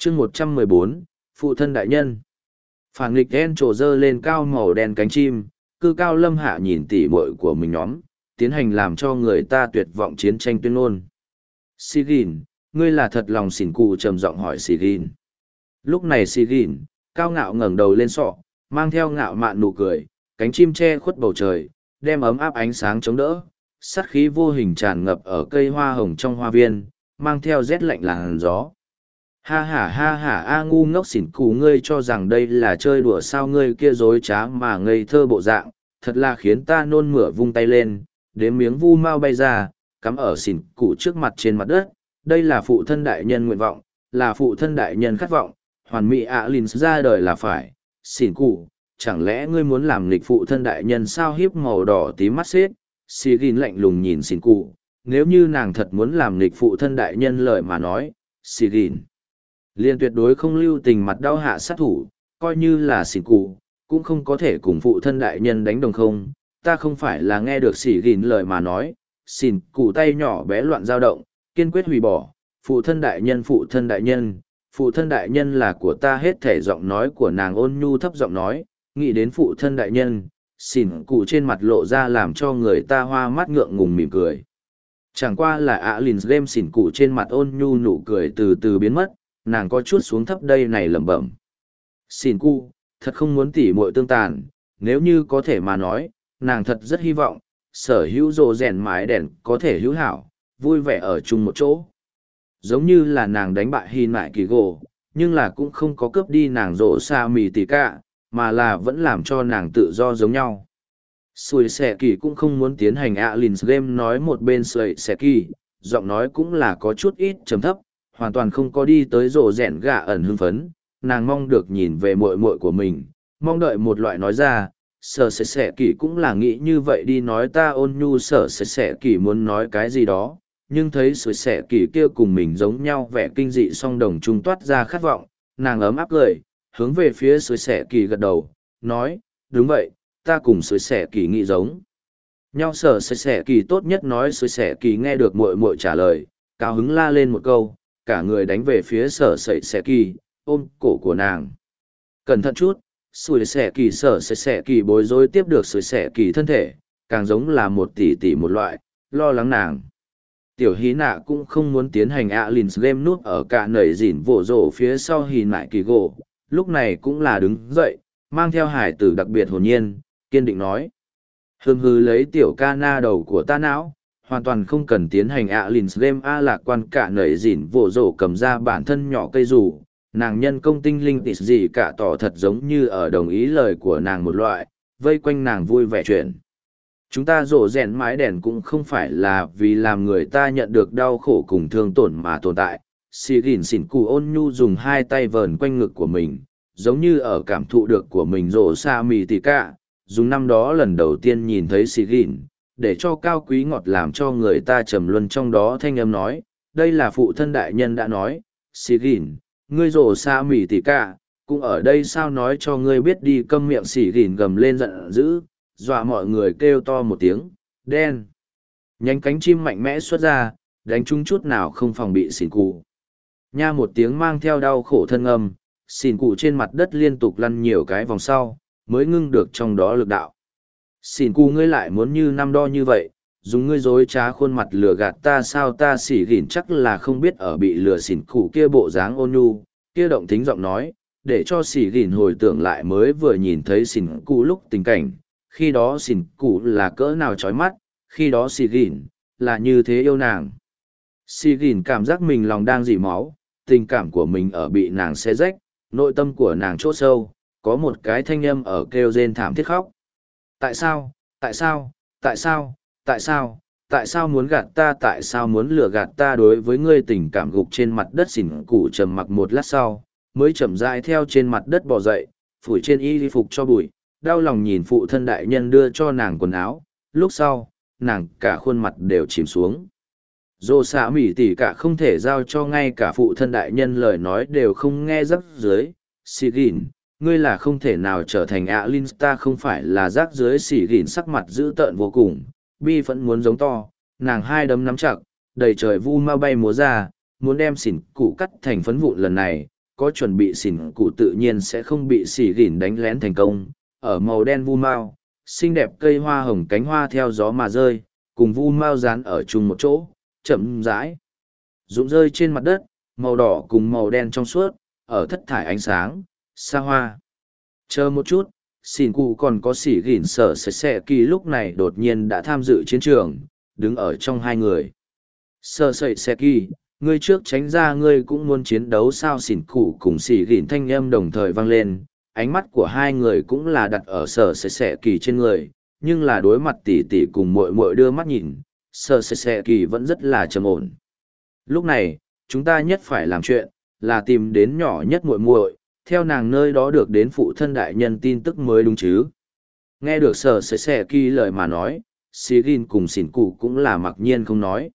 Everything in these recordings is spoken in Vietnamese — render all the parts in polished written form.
chương 114, phụ thân đại nhân. Phản nghịch đen trổ dơ lên cao màu đen cánh chim, cư cao lâm hạ nhìn tỉ muội của mình nhóm, tiến hành làm cho người ta tuyệt vọng chiến tranh tuyên ngôn. Sigyn, ngươi là thật lòng xỉn cụ trầm giọng hỏi Sigyn. Lúc này Sigyn, cao ngạo ngẩng đầu lên sọ, mang theo ngạo mạn nụ cười, cánh chim che khuất bầu trời, đem ấm áp ánh sáng chống đỡ, sát khí vô hình tràn ngập ở cây hoa hồng trong hoa viên, mang theo rét lạnh làn gió. Ha ha a ngu ngốc xỉn cụ, ngươi cho rằng đây là chơi đùa sao? Ngươi kia dối trá mà ngây thơ bộ dạng, thật là khiến ta nôn mửa. Vung tay lên, đếm miếng vu mau bay ra, cắm ở xỉn cụ trước mặt trên mặt đất. Đây là phụ thân đại nhân nguyện vọng, là phụ thân đại nhân khát vọng, hoàn mỹ Linh ra đời là phải. Xỉn cụ, chẳng lẽ ngươi muốn làm nghịch phụ thân đại nhân sao? Hiếp màu đỏ tí mắt xếp, Sigyn lạnh lùng nhìn xỉn cụ. Nếu như nàng thật muốn làm nghịch phụ thân đại nhân lời mà nói, Sigyn liền tuyệt đối không lưu tình mặt đau hạ sát thủ, coi như là xỉn cụ, cũng không có thể cùng phụ thân đại nhân đánh đồng không. Ta không phải là nghe được Sigyn lời mà nói. Xỉn cụ tay nhỏ bé loạn dao động, kiên quyết hủy bỏ. Phụ thân đại nhân, phụ thân đại nhân, phụ thân đại nhân là của ta. Hết thể giọng nói của nàng ôn nhu thấp giọng nói, nghĩ đến phụ thân đại nhân, xỉn cụ trên mặt lộ ra làm cho người ta hoa mắt ngượng ngùng mỉm cười. Chẳng qua là Linh game, xỉn cụ trên mặt ôn nhu nụ cười từ từ biến mất, nàng có chút xuống thấp đây này lẩm bẩm. Xỉn cụ, thật không muốn tỉ muội tương tàn, nếu như có thể mà nói, nàng thật rất hy vọng, sở hữu rồ rèn mái đèn có thể hữu hảo, vui vẻ ở chung một chỗ. Giống như là nàng đánh bại Hin Mại Kỳ Gỗ, nhưng là cũng không có cướp đi nàng rồ xa mì tỉ cả, mà là vẫn làm cho nàng tự do giống nhau. Sùi Sẻ Kỳ cũng không muốn tiến hành Linh game, nói một bên Sùi Sẻ Kỳ, giọng nói cũng là có chút ít trầm thấp, hoàn toàn không có đi tới rồ rèn gạ ẩn hưng phấn. Nàng mong được nhìn về muội muội của mình, mong đợi một loại nói ra. Sở Sẻ Kỳ cũng là nghĩ như vậy đi nói ta ôn nhu. Sở Sẻ Kỳ muốn nói cái gì đó, nhưng thấy Sùi Sẻ Kỳ kia cùng mình giống nhau vẻ kinh dị song đồng trung toát ra khát vọng, nàng ấm áp cười, hướng về phía Sùi Sẻ Kỳ gật đầu, nói, đúng vậy, ta cùng Sùi Sẻ Kỳ nghĩ giống nhau. Sở Sẻ Kỳ tốt nhất nói. Sùi Sẻ Kỳ nghe được muội muội trả lời, cao hứng la lên một câu, cả người đánh về phía Sở Sẻ Kỳ, ôm cổ của nàng. Cẩn thận chút. Sùi Sẻ Kỳ, Sở Sẻ Kỳ bối rối tiếp được Sùi Sẻ Kỳ thân thể, càng giống là một tỷ tỷ một loại, lo lắng nàng. Tiểu hí nạ cũng không muốn tiến hành Linh game, núp ở cả nầy dỉn vỗ rổ phía sau Hin Mại Kỳ Gỗ, lúc này cũng là đứng dậy, mang theo hải tử đặc biệt hồn nhiên, kiên định nói. Hư lấy tiểu ca na đầu của ta não, hoàn toàn không cần tiến hành Linh game. Lạc quan cả nầy dỉn vỗ rổ cầm ra bản thân nhỏ cây rủ, nàng nhân công tinh linh tịt gì cả tỏ thật giống như ở đồng ý lời của nàng một loại, vây quanh nàng vui vẻ chuyện. Chúng ta rổ rèn mái đèn cũng không phải là vì làm người ta nhận được đau khổ cùng thương tổn mà tồn tại. Sigyn xỉn cụ ôn nhu dùng hai tay vờn quanh ngực của mình, giống như ở cảm thụ được của mình rổ xa mì tì cả. Dùng năm đó lần đầu tiên nhìn thấy Sigyn, để cho cao quý ngọt làm cho người ta trầm luân trong đó thanh âm nói, đây là phụ thân đại nhân đã nói. Sigyn, ngươi rổ xa mì tì cả, cũng ở đây sao? Nói cho ngươi biết đi. Câm miệng. Sigyn gầm lên giận dữ, dọa mọi người kêu to một tiếng, đen. Nhánh cánh chim mạnh mẽ xuất ra, đánh trúng chút nào không phòng bị xỉn cụ. Nha một tiếng mang theo đau khổ thân âm, xỉn cụ trên mặt đất liên tục lăn nhiều cái vòng sau, mới ngưng được trong đó lực đạo. Xỉn cụ, ngươi lại muốn như năm đo như vậy, dùng ngươi dối trá khuôn mặt lừa gạt ta sao? Ta Sigyn chắc là không biết ở bị lừa. Xỉn cụ kia bộ dáng ôn nhu, kia động thính giọng nói, để cho Sigyn hồi tưởng lại mới vừa nhìn thấy xỉn cụ lúc tình cảnh. Khi đó xỉn cụ là cỡ nào chói mắt, khi đó Sigyn là như thế yêu nàng. Sigyn cảm giác mình lòng đang dỉ máu, tình cảm của mình ở bị nàng xé rách, nội tâm của nàng chỗ sâu, có một cái thanh âm ở kêu rên thảm thiết khóc. Tại sao, tại sao, tại sao, tại sao, tại sao muốn gạt ta, tại sao muốn lừa gạt ta? Đối với ngươi tình cảm gục trên mặt đất. Xỉn cụ trầm mặc một lát sau, mới chậm rãi theo trên mặt đất bò dậy, phủi trên y phục cho bụi, đau lòng nhìn phụ thân đại nhân đưa cho nàng quần áo. Lúc sau, nàng cả khuôn mặt đều chìm xuống. Dô xạ mỉ tỉ cả không thể giao cho ngay cả phụ thân đại nhân lời nói đều không nghe rắc dưới. Sigyn, ngươi là không thể nào trở thành Linh, ta không phải là rác dưới. Sigyn sắc mặt dữ tợn vô cùng, bi vẫn muốn giống to, nàng hai đấm nắm chặt, đầy trời vu ma bay múa ra, muốn đem xỉn cụ cắt thành phấn vụn. Lần này, có chuẩn bị xỉn cụ tự nhiên sẽ không bị xỉ gỉn đánh lén thành công. Ở màu đen vu mao, xinh đẹp cây hoa hồng cánh hoa theo gió mà rơi, cùng vu mao dán ở chung một chỗ, chậm rãi. Rụng rơi trên mặt đất, màu đỏ cùng màu đen trong suốt, ở thất thải ánh sáng, xa hoa. Chờ một chút, xỉn cụ còn có xỉ gỉn sở sệt sệ kỳ lúc này đột nhiên đã tham dự chiến trường, đứng ở trong hai người. Sở sệt sệ kỳ, ngươi trước tránh ra, ngươi cũng muốn chiến đấu sao? Xỉn cụ cùng xỉ gỉn thanh âm đồng thời vang lên, ánh mắt của hai người cũng là đặt ở sở sệt sệ kỳ trên người, nhưng là đối mặt tỉ tỉ cùng muội muội đưa mắt nhìn, sở sệt sệ kỳ vẫn rất là trầm ổn. Lúc này, chúng ta nhất phải làm chuyện, là tìm đến nhỏ nhất muội muội, theo nàng nơi đó được đến phụ thân đại nhân tin tức mới đúng chứ. Nghe được sở sệt sệ kỳ lời mà nói, xỉ gỉn cùng xỉn cụ cũng là mặc nhiên không nói.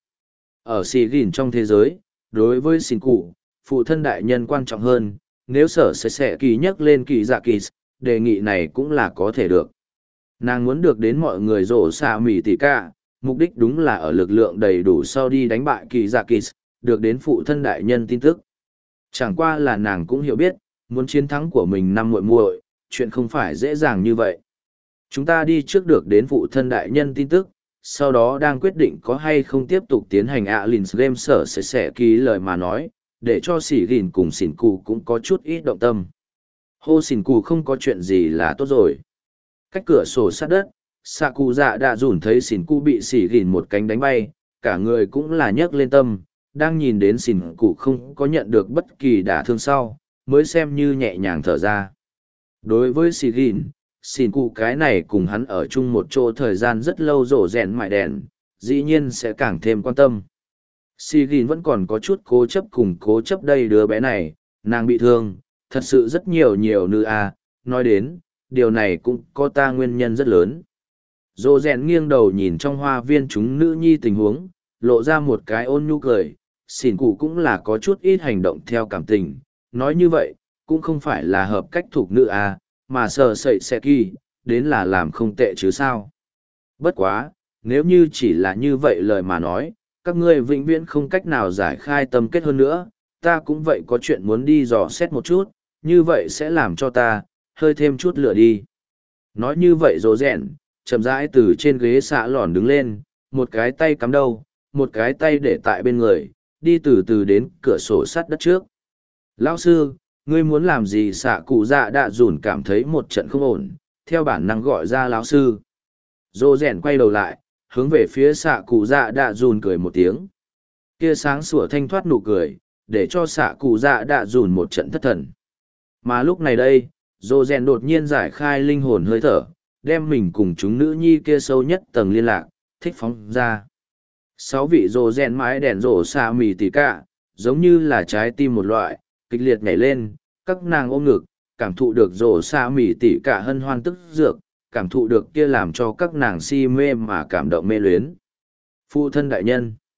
Ở xỉ gỉn trong thế giới, đối với xỉn cụ, phụ thân đại nhân quan trọng hơn, nếu sở sệt kỳ nhắc lên kỳ dạ kỳ, đề nghị này cũng là có thể được. Nàng muốn được đến mọi người rổ xạ mỉ tỉ cả, mục đích đúng là ở lực lượng đầy đủ sau đi đánh bại kỳ dạ kỳ, được đến phụ thân đại nhân tin tức. Chẳng qua là nàng cũng hiểu biết, muốn chiến thắng của mình năm muội muội, chuyện không phải dễ dàng như vậy. Chúng ta đi trước được đến phụ thân đại nhân tin tức, sau đó đang quyết định có hay không tiếp tục tiến hành Alins Game. Sở sẽ ký lời mà nói, để cho xỉ gìn cùng xỉn cụ cũng có chút ít động tâm. Hô xỉn cụ không có chuyện gì là tốt rồi. Cách cửa sổ sát đất, xạ cụ dạ đã rủn thấy xỉn cụ bị xỉ gìn một cánh đánh bay, cả người cũng là nhấc lên tâm, đang nhìn đến xỉn cụ không có nhận được bất kỳ đả thương sau, mới xem như nhẹ nhàng thở ra. Đối với xỉ gìn, xỉn cụ cái này cùng hắn ở chung một chỗ thời gian rất lâu rổ rèn mại đèn, dĩ nhiên sẽ càng thêm quan tâm. Xỉ gìn vẫn còn có chút cố chấp cùng cố chấp đây đứa bé này, nàng bị thương, thật sự rất nhiều nữ a. Nói đến, điều này cũng có ta nguyên nhân rất lớn. Rổ rèn nghiêng đầu nhìn trong hoa viên chúng nữ nhi tình huống, lộ ra một cái ôn nhu cười, xỉn cụ cũng là có chút ít hành động theo cảm tình, nói như vậy, cũng không phải là hợp cách thuộc nữ a, mà sờ sậy sẽ kỳ, đến là làm không tệ chứ sao. Bất quá, nếu như chỉ là như vậy lời mà nói, các ngươi vĩnh viễn không cách nào giải khai tâm kết hơn nữa, ta cũng vậy có chuyện muốn đi dò xét một chút, như vậy sẽ làm cho ta, hơi thêm chút lửa đi. Nói như vậy rồ rẹn, chậm rãi từ trên ghế xạ lòn đứng lên, một cái tay cắm đầu, một cái tay để tại bên người, đi từ từ đến cửa sổ sắt đất trước. Lão sư, ngươi muốn làm gì? Xạ cụ dạ đã dùn cảm thấy một trận không ổn, theo bản năng gọi ra lão sư. Rồ rèn quay đầu lại, hướng về phía xạ cụ dạ đã dùn cười một tiếng. Kia sáng sủa thanh thoát nụ cười, để cho xạ cụ dạ đã dùn một trận thất thần. Mà lúc này đây, rồ rèn đột nhiên giải khai linh hồn hơi thở, đem mình cùng chúng nữ nhi kia sâu nhất tầng liên lạc, thích phóng ra. 6 vị rồ rèn mái đèn rổ xạ mì tỉ cả, giống như là trái tim một loại, kịch liệt nhảy lên, các nàng ôm ngực, cảm thụ được rổ xạ mỉ tỉ cả hân hoan tức dược, cảm thụ được kia làm cho các nàng si mê mà cảm động mê luyến. Phụ thân đại nhân,